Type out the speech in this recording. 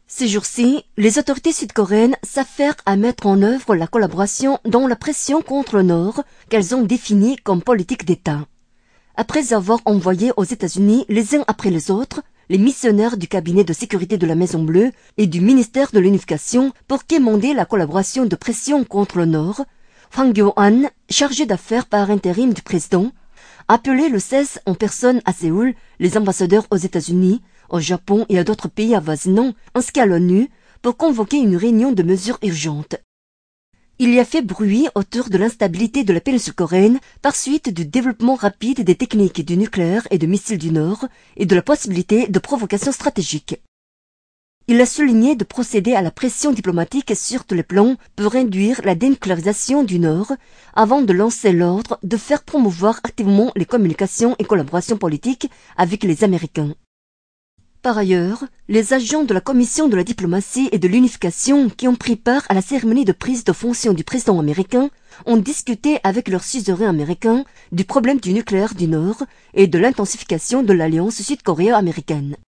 Ces jours-ci, les autorités sud-coréennes s'affairent à mettre en œuvre la collaboration dans la pression contre le Nord qu'elles ont définie comme politique d'État. Après avoir envoyé aux États-Unis les uns après les autres, les missionnaires du cabinet de sécurité de la Maison-Bleue et du ministère de l'Unification pour quémander la collaboration de pression contre le Nord, Hwang Kyo-an, chargé d'affaires par intérim du président, a appelé le 16 en personne à Séoul les ambassadeurs aux États-Unis, au Japon et à d'autres pays avoisinants, ainsi qu'à l'ONU, pour convoquer une réunion de mesures urgentes. Il y a fait bruit autour de l'instabilité de la péninsule coréenne par suite du développement rapide des techniques du nucléaire et de missiles du Nord et de la possibilité de provocations stratégiques. Il a souligné de procéder à la pression diplomatique sur tous les plans pour réduire la dénucléarisation du Nord avant de lancer l'ordre de faire promouvoir activement les communications et collaborations politiques avec les Américains. Par ailleurs, les agents de la Commission de la diplomatie et de l'unification qui ont pris part à la cérémonie de prise de fonction du président américain ont discuté avec leurs suzerains américains du problème du nucléaire du Nord et de l'intensification de l'alliance sud-coréo-américaine.